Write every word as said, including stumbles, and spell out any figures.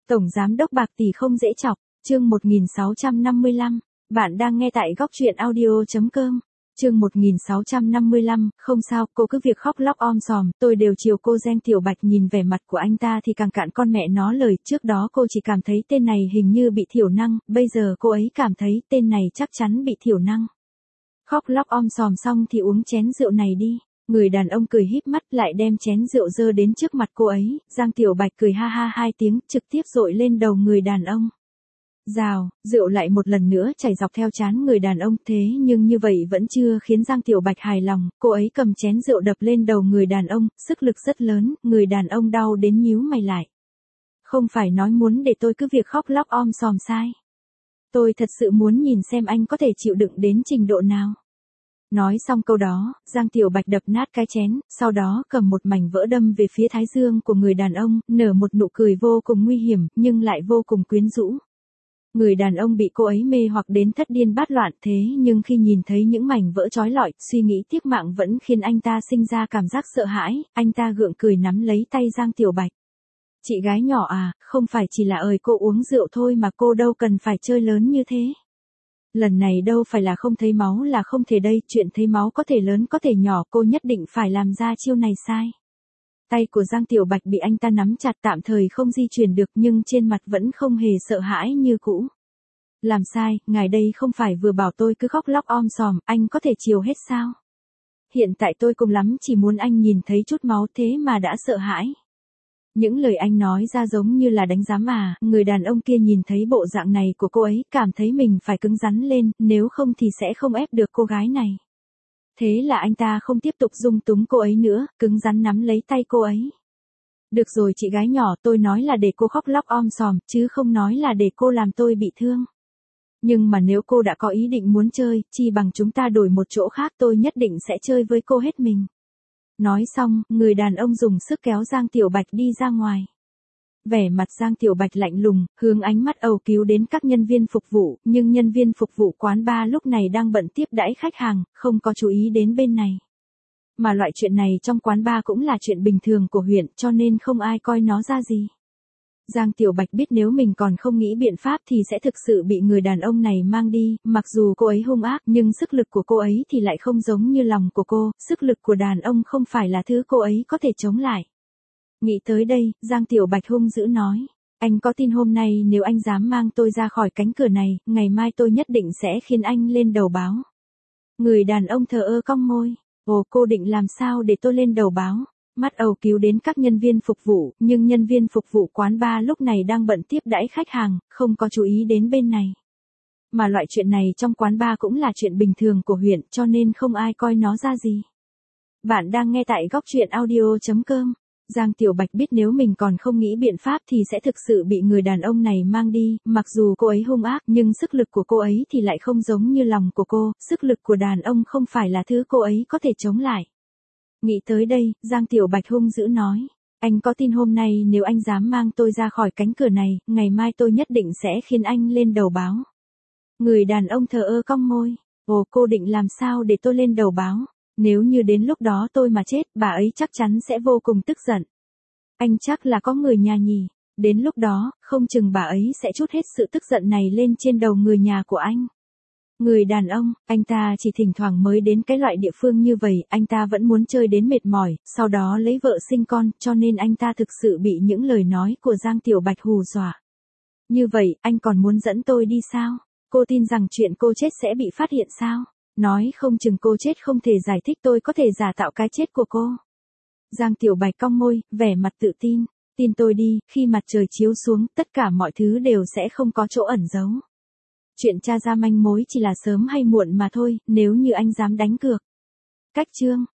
Tổng giám đốc bạc tỷ không dễ chọc, chương một nghìn sáu trăm năm mươi lăm, bạn đang nghe tại góc truyện audio chấm com. Chương một nghìn sáu trăm năm mươi lăm, không sao, cô cứ việc khóc lóc om sòm, tôi đều chiều cô. Giang Tiểu Bạch nhìn vẻ mặt của anh ta thì càng cạn con mẹ nó lời, trước đó cô chỉ cảm thấy tên này hình như bị thiểu năng, bây giờ cô ấy cảm thấy tên này chắc chắn bị thiểu năng. Khóc lóc om sòm xong thì uống chén rượu này đi. Người đàn ông cười híp mắt lại đem chén rượu dơ đến trước mặt cô ấy, Giang Tiểu Bạch cười ha ha hai tiếng, trực tiếp dội lên đầu người đàn ông. Rào, rượu lại một lần nữa chảy dọc theo trán người đàn ông, thế nhưng như vậy vẫn chưa khiến Giang Tiểu Bạch hài lòng, cô ấy cầm chén rượu đập lên đầu người đàn ông, sức lực rất lớn, người đàn ông đau đến nhíu mày lại. Không phải nói muốn để tôi cứ việc khóc lóc om sòm sai. Tôi thật sự muốn nhìn xem anh có thể chịu đựng đến trình độ nào. Nói xong câu đó, Giang Tiểu Bạch đập nát cái chén, sau đó cầm một mảnh vỡ đâm về phía thái dương của người đàn ông, nở một nụ cười vô cùng nguy hiểm, nhưng lại vô cùng quyến rũ. Người đàn ông bị cô ấy mê hoặc đến thất điên bát loạn, thế nhưng khi nhìn thấy những mảnh vỡ trói lọi, suy nghĩ tiếc mạng vẫn khiến anh ta sinh ra cảm giác sợ hãi, anh ta gượng cười nắm lấy tay Giang Tiểu Bạch. Chị gái nhỏ à, không phải chỉ là ời cô uống rượu thôi mà cô đâu cần phải chơi lớn như thế. Lần này đâu phải là không thấy máu là không thể đây, chuyện thấy máu có thể lớn có thể nhỏ, cô nhất định phải làm ra chiêu này sai. Tay của Giang Tiểu Bạch bị anh ta nắm chặt, tạm thời không di chuyển được nhưng trên mặt vẫn không hề sợ hãi như cũ. Làm sai, ngài đây không phải vừa bảo tôi cứ khóc lóc om sòm, anh có thể chiều hết sao? Hiện tại tôi cùng lắm chỉ muốn anh nhìn thấy chút máu thế mà đã sợ hãi. Những lời anh nói ra giống như là đánh giám à, người đàn ông kia nhìn thấy bộ dạng này của cô ấy, cảm thấy mình phải cứng rắn lên, nếu không thì sẽ không ép được cô gái này. Thế là anh ta không tiếp tục dung túng cô ấy nữa, cứng rắn nắm lấy tay cô ấy. Được rồi chị gái nhỏ, tôi nói là để cô khóc lóc om sòm, chứ không nói là để cô làm tôi bị thương. Nhưng mà nếu cô đã có ý định muốn chơi, chi bằng chúng ta đổi một chỗ khác, tôi nhất định sẽ chơi với cô hết mình. Nói xong, người đàn ông dùng sức kéo Giang Tiểu Bạch đi ra ngoài. Vẻ mặt Giang Tiểu Bạch lạnh lùng, hướng ánh mắt âu cứu đến các nhân viên phục vụ, nhưng nhân viên phục vụ quán bar lúc này đang bận tiếp đãi khách hàng, không có chú ý đến bên này. Mà loại chuyện này trong quán bar cũng là chuyện bình thường của huyện, cho nên không ai coi nó ra gì. Giang Tiểu Bạch biết nếu mình còn không nghĩ biện pháp thì sẽ thực sự bị người đàn ông này mang đi, mặc dù cô ấy hung ác nhưng sức lực của cô ấy thì lại không giống như lòng của cô, sức lực của đàn ông không phải là thứ cô ấy có thể chống lại. Nghĩ tới đây, Giang Tiểu Bạch hung dữ nói, anh có tin hôm nay nếu anh dám mang tôi ra khỏi cánh cửa này, ngày mai tôi nhất định sẽ khiến anh lên đầu báo. Người đàn ông thờ ơ cong môi, ồ cô định làm sao để tôi lên đầu báo? Mắt âu cứu đến các nhân viên phục vụ, nhưng nhân viên phục vụ quán bar lúc này đang bận tiếp đãi khách hàng, không có chú ý đến bên này. Mà loại chuyện này trong quán bar cũng là chuyện bình thường của huyện, cho nên không ai coi nó ra gì. Bạn đang nghe tại góc truyện audio chấm com. Giang Tiểu Bạch biết nếu mình còn không nghĩ biện pháp thì sẽ thực sự bị người đàn ông này mang đi, mặc dù cô ấy hung ác nhưng sức lực của cô ấy thì lại không giống như lòng của cô, sức lực của đàn ông không phải là thứ cô ấy có thể chống lại. Nghĩ tới đây, Giang Tiểu Bạch hung dữ nói, anh có tin hôm nay nếu anh dám mang tôi ra khỏi cánh cửa này, ngày mai tôi nhất định sẽ khiến anh lên đầu báo. Người đàn ông thờ ơ cong môi, ồ cô định làm sao để tôi lên đầu báo? Nếu như đến lúc đó tôi mà chết, bà ấy chắc chắn sẽ vô cùng tức giận. Anh chắc là có người nhà nhỉ, đến lúc đó, không chừng bà ấy sẽ trút hết sự tức giận này lên trên đầu người nhà của anh. Người đàn ông, anh ta chỉ thỉnh thoảng mới đến cái loại địa phương như vậy, anh ta vẫn muốn chơi đến mệt mỏi, sau đó lấy vợ sinh con, cho nên anh ta thực sự bị những lời nói của Giang Tiểu Bạch hù dọa. Như vậy, anh còn muốn dẫn tôi đi sao? Cô tin rằng chuyện cô chết sẽ bị phát hiện sao? Nói không chừng cô chết không thể giải thích, tôi có thể giả tạo cái chết của cô. Giang Tiểu Bạch cong môi, vẻ mặt tự tin, tin tôi đi, khi mặt trời chiếu xuống, tất cả mọi thứ đều sẽ không có chỗ ẩn giấu. Chuyện tra ra manh mối chỉ là sớm hay muộn mà thôi, nếu như anh dám đánh cược. Cách chương